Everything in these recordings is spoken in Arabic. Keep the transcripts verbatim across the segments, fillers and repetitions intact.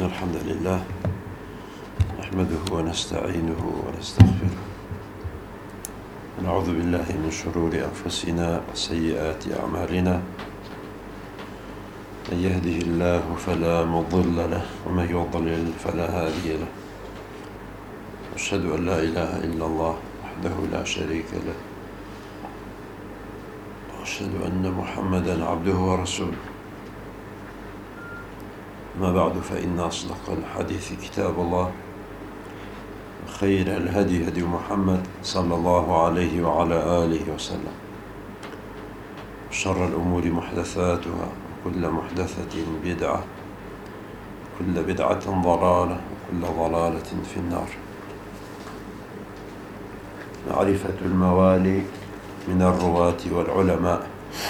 الحمد لله نحمده ونستعينه ونستغفره ونعوذ بالله من شرور أنفسنا وسيئات أعمالنا. من يهده الله فلا مضل له ومن يضلل فلا هادي له. أشهد أن لا إله إلا الله وحده لا شريك له، وأشهد أن محمدا عبده ورسوله. ما بعد، فإن أصدق الحديث كتاب الله، وخير الهدي هدي محمد صلى الله عليه وعلى آله وسلم، وشر الأمور محدثاتها، وكل محدثة بدعة، كل بدعة ضلالة، وكل ضلالة في النار. معرفة الموالي من الرواة والعلماء.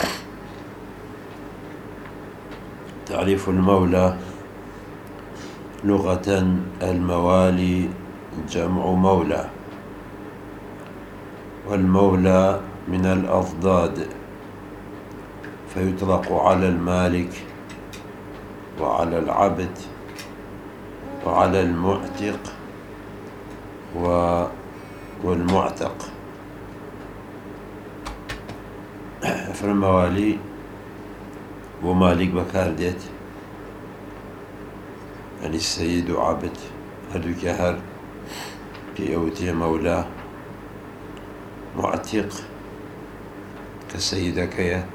تعريف المولى: لغة الموالي جمع مولى، والمولى من الأضداد، فيطلق على المالك وعلى العبد وعلى المعتق والمعتق. فالموالي ومالك بكارديت، يعني السيد وعبد هدو كهر في أوتي مولاه. معتق كسيدك يا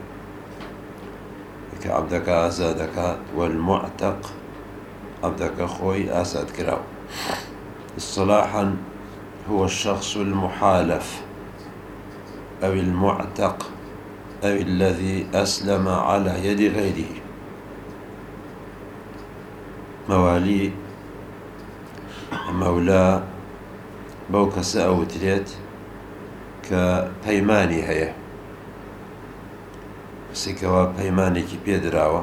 كعبدك آزادك، والمعتق عبدك خوي آساد كراو. اصطلاحا هو الشخص المحالف أو المعتق أو الذي أسلم على يد غيره. موالي مولا بوك سأوتريت كبيماني هيا كسيكوا بيماني كي بيدراوا،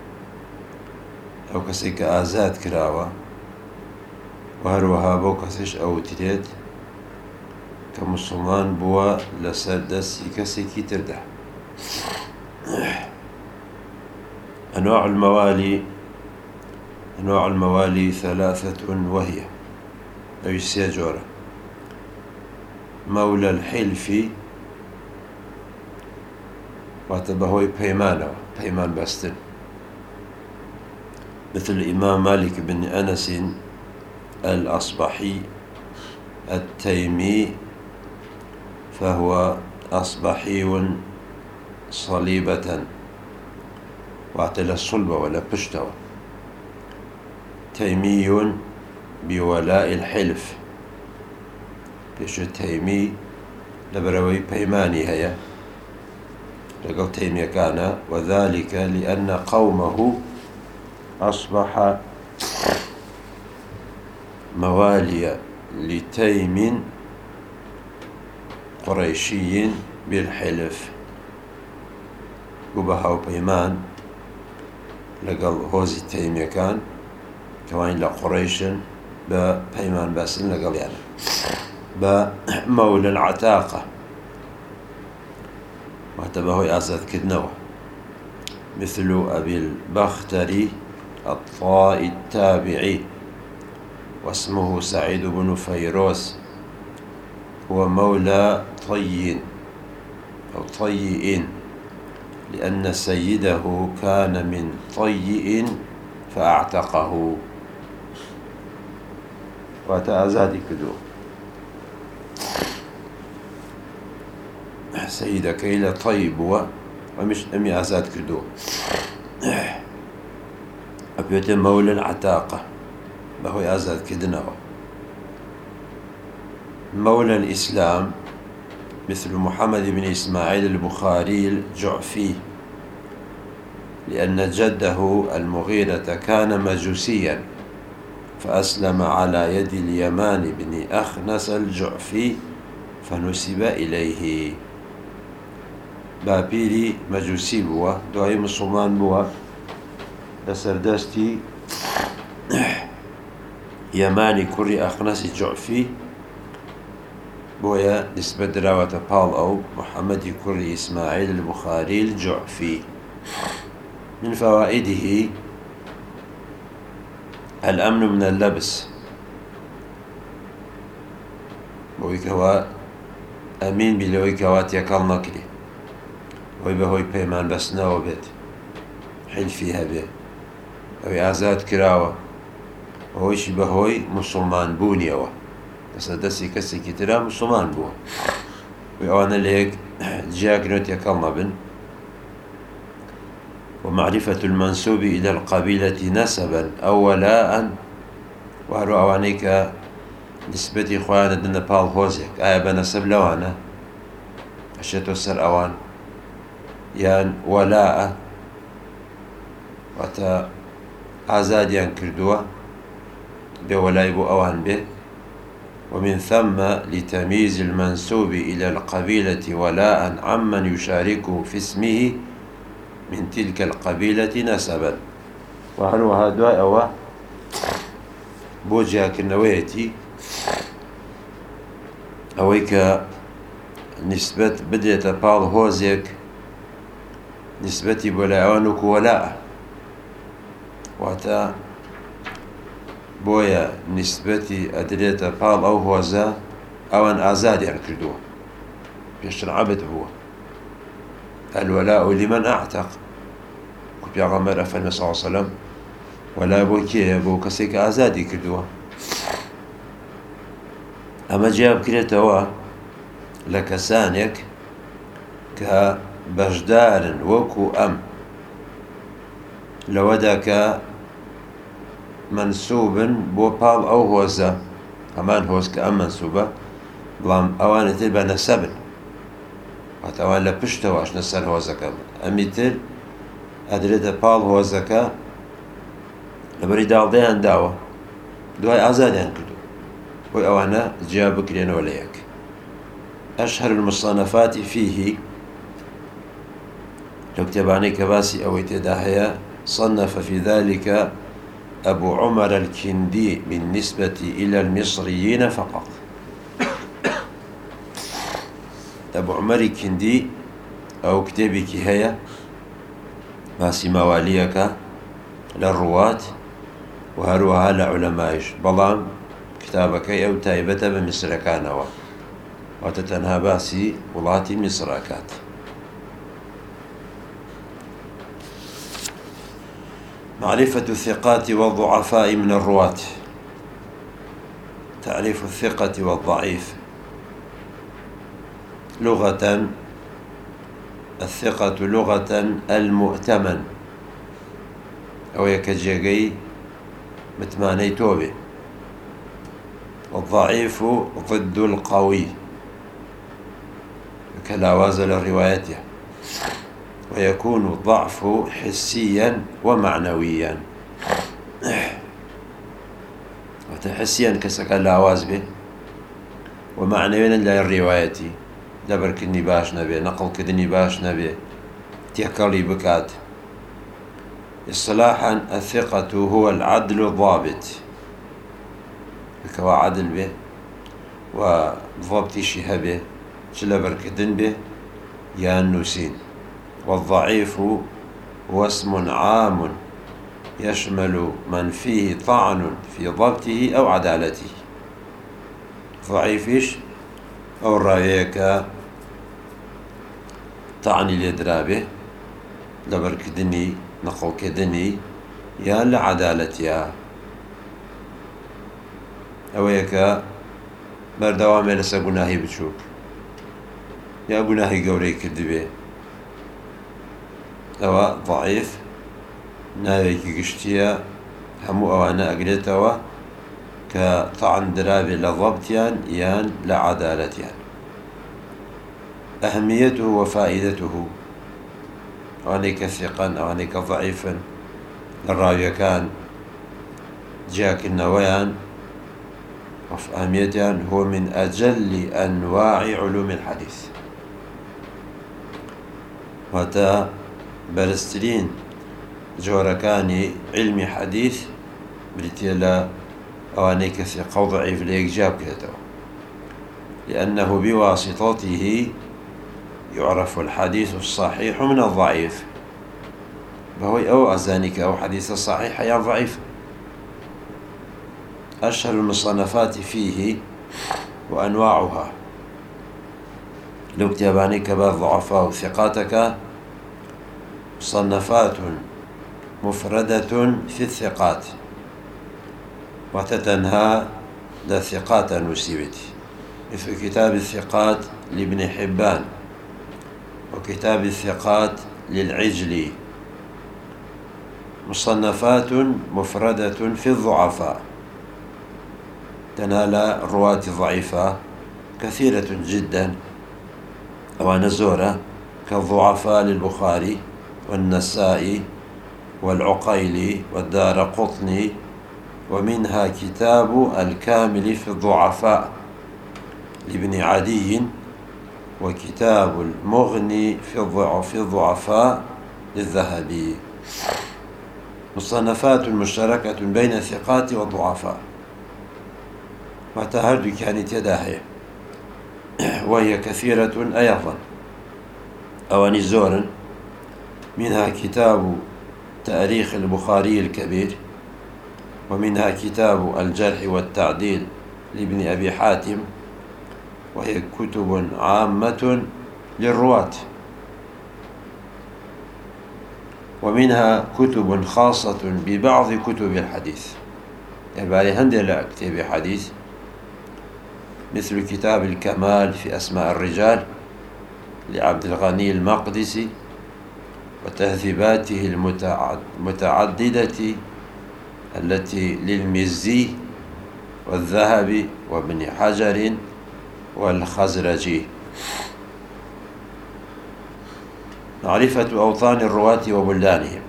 أو كسيك آزاد كراوا، وهروها بوك سيش أوتريت كمسلمان بوا لسردس كسيكي ترده. أنواع الموالي أنواع الموالي ثلاثة، وهي أي السيجورة: مولى الحلف، واتبهوي بيمانه بيمان باستن، مثل الإمام مالك بن أنس الأصبحي التيمي، فهو أصبحي صليبة واعتل الصلبة ولا بشتوى. تيمي بولاء الحلف، بيش التيمي لبروي بيماني هيا لقل تيمي كان، وذلك لأن قومه أصبح موالي لتيم قريشي بالحلف. قبها وبيمان لقل هوزي تيمي كان كمان لقريش ببيمان باسن لقل يعني بمولى العتاقة، واتبهوي أسد كدنوه، مثل أبي البختري الطائي التابعي، واسمه سعيد بن فيروس، هو مولى طي أو طيئ، لأن سيده كان من طيئ فأعتقه وتأزادي كدو. سيدك إلى طيب هو ومش أمي أزاد كدو. أبيت مولى العتاقة بهو أزاد كدنه. مولى الإسلام مثل محمد بن إسماعيل البخاري الجعفي، لأن جده المغيرة كان مجوسيا فأسلم على يد اليمان بن أخنس الجعفي فنسب إليه. بابيري مجوسي بوا، دعي مسلمان بوا لسردستي يماني كري أخنس الجعفي بويا نسبة دراوة بال أو محمد كري إسماعيل البخاري الجعفي. من فوائده الأمن من اللبس بويكوا أمين بلويكوات يكال نكري ويبهوي بيمان بس ناو بيت حلفيها بيه أو آزاد كراوة وهوش بهوي مسلمان بونيوه بس دسي كسي كتيرا مسلمان بوه وأنا ليك جاك نوت يكال بن. ومعرفة المنسوب إلى القبيلة نسبا أو ولاء وهرو أوانيك نسبتي خوانا دنا بال هوزيك آية بنسب لوانا أشتو سر أوان يان ولاء وتا آزاديان كردوه بولاي بو أوان به. ومن ثم لتمييز المنسوب إلى القبيلة ولاء عمن يشاركه في اسمه من تلك القبيلة نسبا. وهل هذا أو بوجه كنويتي أويك نسبة بديت بال هوزيك نسبتي بولاء ولاء واتا بويا نسبتي أدريت بال أو هوزا أوان آزادي عن كردوه بيشتر عبد هو الولاء لمن أعتق كبيا غمر أفن صلى الله عليه وسلم ولا بو كيه بو كسيك آزادي كردوه. أما جاب كريتوا لكسانك كبجدار وكو أم لودك منسوب بو بال أو هوزا أمان هوز كأم منسوبة بلام أوان تبا نسبن واتوان لبشتواش نسر هوزك أميتر أدريد بال هوزك لبري دال ديان داوة دواي آزاديان كدو وي أوانا جابك لين وليك. أشهر المصنفات فيه لو كتباني كباسي أو اتداهيا صنف في ذلك أبو عمر الكندي بالنسبة إلى المصريين فقط. أبو عمر الكندي أو كتابك هيا ماسي مواليك للرواة وهروها لعلمائش بلان كتابك أو تايبة بمصر كانوا وتتنهى باسي ولاتي مصر كات. معرفة الثقات والضعفاء من الرواة. تعريف الثقة والضعيف. لغة الثقة لغة المؤتمن أو يكجيجي متماني توبي. والضعيف ضد القوي كلاوازل لروايته ويكون الضعف حسيا ومعنويا. وتحسيا كسك اللاواز به ومعنويا لا الرواية دبر كدني باش نبي نقل كدني باش نبي تيكالي بكات. اصطلاحا الثقة هو العدل الضابط بكوا عدل به وضبط شهبه شلبر كدن به يا النسين. والضعيف هو اسم عام يشمل من فيه طعن في ضبطه أو عدالته. ضعيفش أو رايك طعني لدرابه لبر كدني نقل كدني يا لعدالتها أويك بردوام لسا قناهي بتشوك يا قناهي قوري كدبه أو ضعيف ناويك قشتيا همو أوانا أقلتوا كطعن درابي لضبطيان يان لعدالتيان. أهميته وفائدته أوانيك ثقا أوانيك ضعيفا الراوية كان جاك النويان وفي أهميتان هو من أجل أنواع علوم الحديث. وتا برسترين جوركاني علمي حديث بريتيلا أوانيك ثقة وضعيف ليك جاب كده لأنه بواسطته يعرف الحديث الصحيح من الضعيف. فهو أو أزانك أو حديث الصحيح يا ضعيف أشهر المصنفات فيه وأنواعها لو كتاباني كبار ضعفاء وثقاتك مصنفات مفردة في الثقات وتتنهى ذا ثقات نسيبتي مثل كتاب الثقات لابن حبان وكتاب الثقات للعجلي. مصنفات مفردة في الضعفاء تنال الرواة الضعيفة كثيرة جدا أو نزورة كالضعفاء للبخاري والنسائي والعقيلي والدار قطني، ومنها كتاب الكامل في الضعفاء لابن عدي، وكتاب المغني في الضعفاء للذهبي. مصنفات مشتركة بين الثقات والضعفاء وتهرج كانت يداهي وهي كثيرة أيضا أو نزورا، منها كتاب تاريخ البخاري الكبير، ومنها كتاب الجرح والتعديل لابن أبي حاتم، وهي كتب عامة للرواة، ومنها كتب خاصة ببعض كتب الحديث يعني هندل كتاب حديث مثل كتاب الكمال في أسماء الرجال لعبد الغني المقدسي وتهذيباته المتعددة التي للمزي والذهبي وابن حجر والخزرجي. معرفة أوطان الرواة وبلدانهم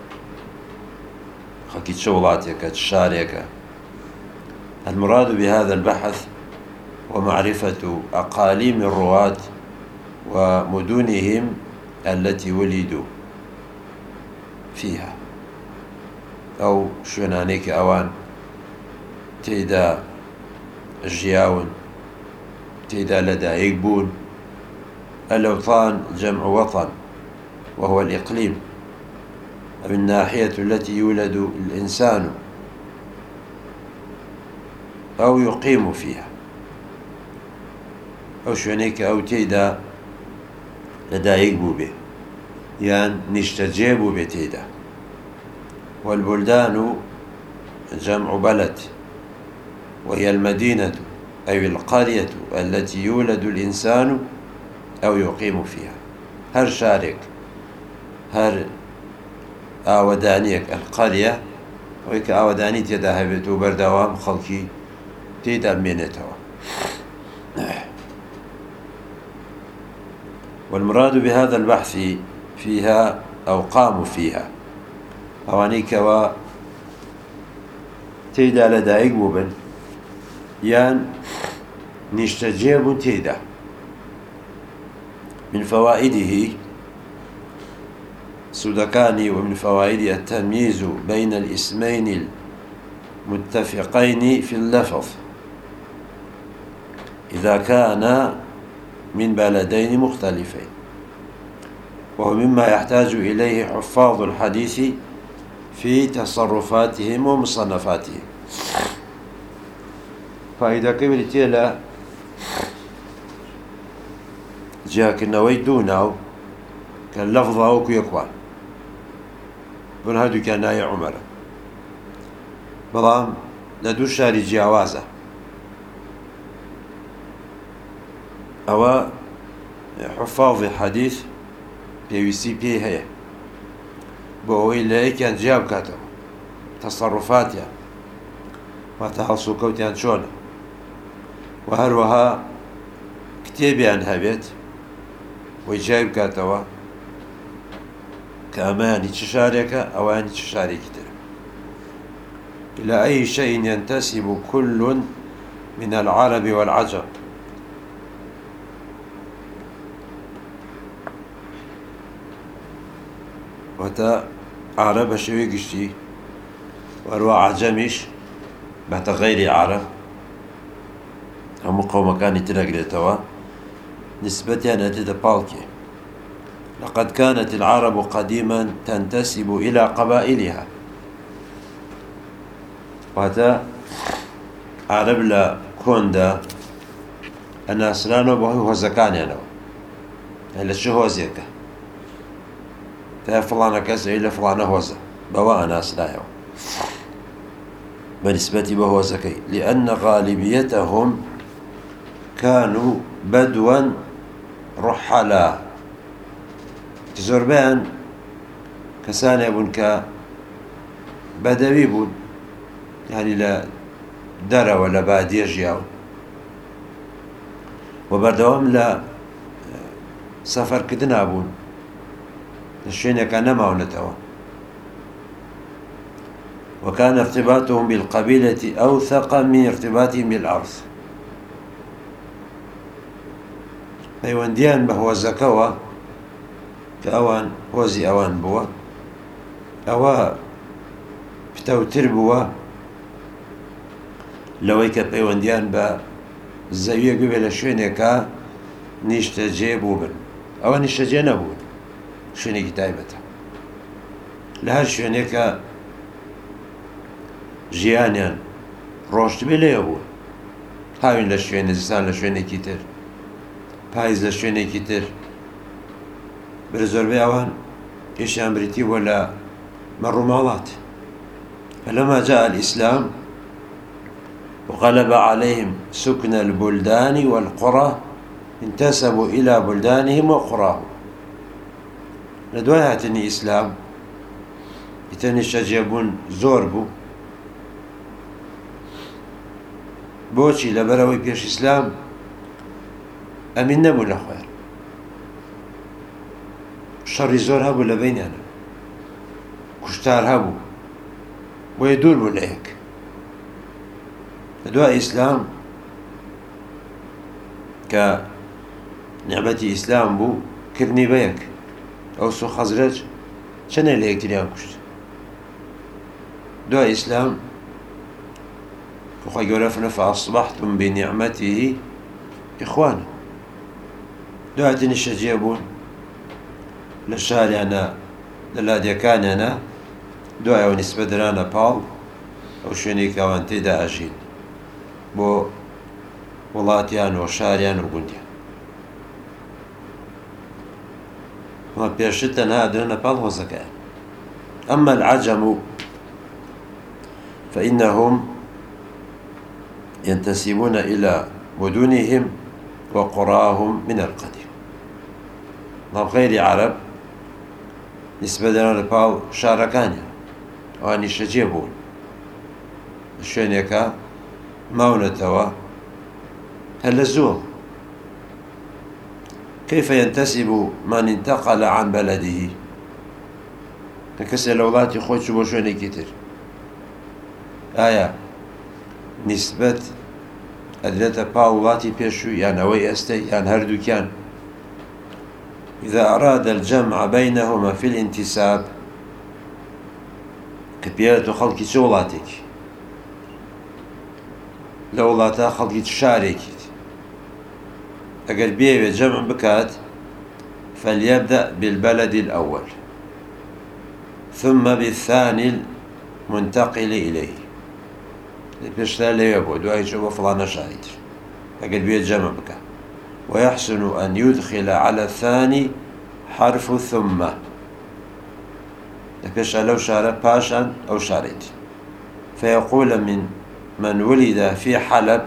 خكيت شغلاتك تشارك. المراد بهذا البحث ومعرفة أقاليم الرواة ومدنهم التي ولدوا فيها أو شنانيك أوان تيدا جياون تيدا لدى يقبون. الأوطان جمع وطن وهو الإقليم أو الناحية التي يولد الإنسان أو يقيم فيها، أو شنيك أو تيدا لدى يقبو به يعني نشتجيب بتيدا. والبلدان جمع بلد وهي المدينة أو القرية التي يولد الإنسان أو يقيم فيها. هر شارك هر آودانيك القرية ويك آوداني تيدا هبتو بردوام خلقي تيدا منتوا. والمراد بهذا البحث فيها أو قاموا فيها أوانيك و تيدا لدى يقبوبا يان نشتجيب تيدا. من فوائده سودكاني ومن فوائده التمييز بين الاسمين المتفقين في اللفظ إذا كان من بلدين مختلفين، وهو مما يحتاج إليه حفاظ الحديث في تصرفاتهم ومصنفاتهم. فإذا كبرت لا جاك النوي دونه كاللفظ أو كيكوان بن هادو كان ناي عمر بلام لدو شاري جياوازة أو حفاظ الحديث بيوسي بيه هي بوي اللي كان جاب كاتو تصرفاتها وتحصو كوتيان شونه وهروها كتابي عن هبت ويجايب كاتوا كأماني تشارك أو أني تشارك إلى أي شيء ينتسب كل من العرب والعجم. وتا عرب شوي قشتي واروا عجمش بعد غير عرب هم قوم كان تنقلتوا نسبة نتيجة بالكي. لقد كانت العرب قديما تنتسب إلى قبائلها وهذا عرب لە کۆندا ئەناسرانەوە بەهۆی هۆزەکانیانەوە لە چه هۆزێکە تا فڵانە کەس لە فڵانە هۆزە بەوە ئەناسرایەوە بەنسبەتی بە هۆزەکەی لأن غالبيتهم كانوا بدوا رحلا زۆربیان کەسانێ بوون کە بەدەوی بوون یعنی لە دەرەوە لە بادیە ژیاون و بەردەوام لە سەفەرکردنا بوون لە شوێنێکە نەماونەتەوە وكان ارتباطهم بالقبيلة أوثق من ارتباطهم بالأرض پەیوەندیان بە هۆزەکەوە کە ئەوان هۆزی ئەوان بووە ئەوە پتەوتر بووە لەوەی کە پەیوەندیان بە زەویەک ببێ لە شوێنێکە نیشتەجێ بوو بن ئەوە نیشتەجێ نەبوون شوێنێکی تایبەتە لە هەر شوێنێکە ژیانیان ڕۆشت بێ لێە بووە هاوین لە شوێنە زستان لە شوێنێکی تر پاییز لە شوێنێکی تر برە زۆربەی ئەوان پێشیان بریتی بووە لە مەڕووماڵات فلما جاء الإسلام وغلب عليهم سكن البلدان والقرى انتسبوا إلى بلدانهم وقراهم لدوای هاتنی ئیسلام ئیتر نیشتەجێبوون زۆر بوو بۆچی لەبەرەوەی پێش ئیسلام ئەمین نەبوو لە خوێر شەڕی زۆر هەبوو لە بینیانە کوشتار هەبوو بۆیە دوور بوو لە یەک لە دوای ئیسلام کە نیعمەتی ئیسلام بوو کردنی بە یەک ئەوس و خەزرەج چەندێک لە یەکتریان کوشت دوای ئیسلام خۆی گەورە فەرمێ فأصبحتم بنعمته إخوانا دواتر نیشتەجێ بوون لە شاریانە لە لادیەکانیانە دوایەوە نیسبە دەرانە پاڵ ئەو شوێنێک ئەوان تێدا ئەژین بۆ وڵاتیان و شاریان و گوندیان وە پێشتر تەنها دەرەنە پاڵ هۆزەکەیان أما العجم فإنهم ينتسبون إلى مدنهم وقراهم من القديم ناو غير عرب نسبة دەرەنە پاڵ شارەکانیان ئەوان نیشتەجێ بوون شوێنێکە ماونەتەوە هەر لە زووە كيف ينتسب من انتقل عن بلده کەسێ لە وڵاتی خۆی چوو بۆ شوێنێکی تر ئایا نسبەت ئەدرێتە پاڵ وڵاتی پێشوو یان ئەوەی ئێستەی یان هەردووکیان إذا أراد الجمع بينهما في الانتساب كبيرة خلقي شغلاتك لو لا تا خلقي شارك أقل بيه جمع بكات فليبدأ بالبلد الأول ثم بالثاني المنتقل إليه بيشتغل ليه يبو دواء يشوف فلان شاهد أقل بيه جمع بكات ويحسن أن يدخل على الثاني حرف ثم لكش لو شارع باشا أو شارد فيقول من من ولد في حلب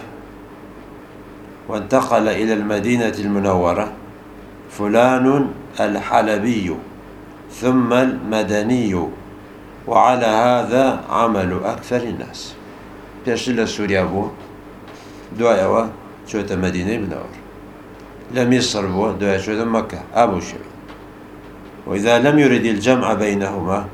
وانتقل إلى المدينة المنورة فلان الحلبي ثم المدني وعلى هذا عمل أكثر الناس بيشتغل سوريا بو دواء شوية مدينة منورة لم يصر بو دواء شوية مكة أبو شوي وإذا لم يرد الجمع بينهما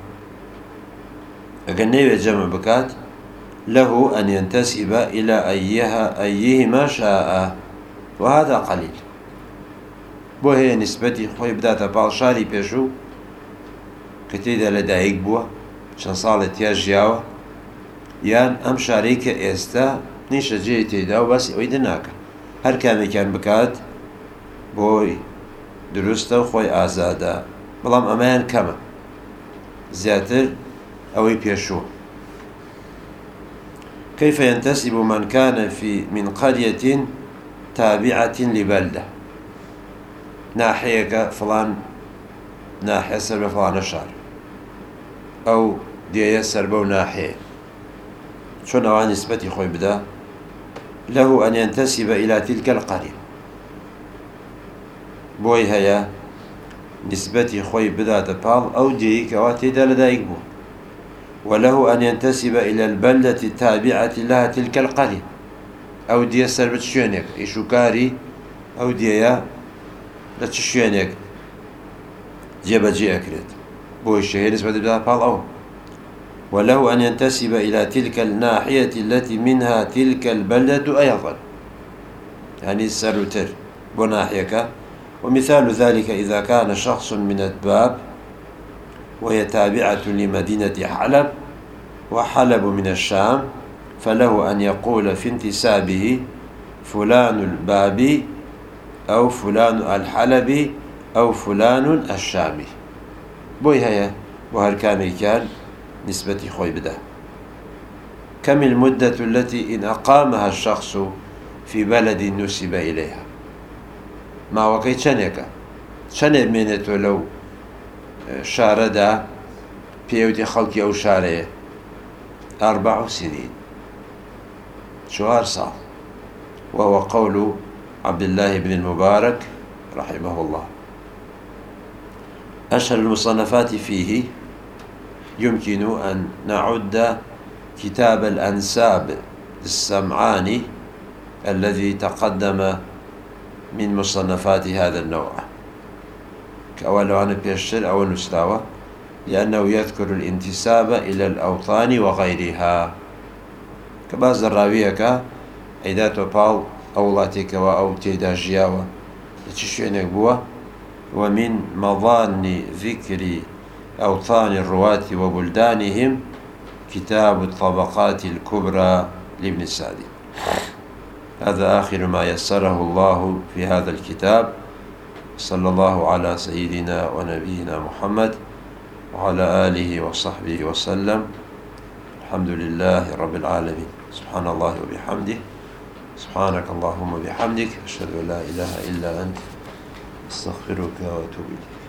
أقنيه الجمع بكات له أن ينتسب إلى أيها أيهما شاء وهذا قليل بو هي نسبتي خوي بدات بالشاري بيشو كتيدا لدايق بو شن صالت يا جياوة يان أم شاريك إستا نيش جيتي دا بس ويدناك هر كامي كان بكات بوي درسته خوي آزادا بەڵام ئەمەیان کەمە زیاتر ئەوەی پێشووە كيف ينتسب من كان في من قرية تابعة لبلدة ناحية فلان ناحية سرب فلان شهر أو دي سربو ناحية شون أوان نسبتي خوي بدا له أن ينتسب إلى تلك القرية بوي هيا نسبتي خوي بدا تبال أو دي كواتي دا لدايك بو وله أن ينتسب إلى البلدة التابعة لها تلك القرية أو دي سربت شوينك إيشوكاري أو دي لتشوينك جيبا جي أكريت بوي الشهير نسبة بدا تبال أو وله أن ينتسب إلى تلك الناحية التي منها تلك البلدة أيضا يعني السروتر بناحيك. ومثال ذلك إذا كان شخص من الباب وهي تابعة لمدينة حلب وحلب من الشام فله أن يقول في انتسابه فلان البابي أو فلان الحلبي أو فلان الشامي بوي هيا وهالكامي كان نسبتي خوي بدا. كم المدة التي إن أقامها الشخص في بلد نسب إليها ما وقيت شنكا شنب منتو لو شاردا بيوتي خلقي أو شارية أربع سنين شهر صار وهو قول عبد الله بن المبارك رحمه الله. أشهر المصنفات فيه يمكن أن نعد كتاب الأنساب للسمعاني الذي تقدم من مصنفات هذا النوع كأولوان بيشتر أو نسلاوة لأنه يذكر الانتساب إلى الأوطان وغيرها كباز الراوية كأيدات بال أولاتك أو تيدا جياوة لتشوينك بوا. ومن مظان ذكر أوطان الرواة وبلدانهم كتاب الطبقات الكبرى لابن سعدي. هذا آخر ما يسره الله في هذا الكتاب. صلى الله على سيدنا ونبينا محمد وعلى آله وصحبه وسلم. الحمد لله رب العالمين. سبحان الله وبحمده سبحانك اللهم وبحمدك أشهد أن لا إله إلا أنت أستغفرك وأتوب إليك.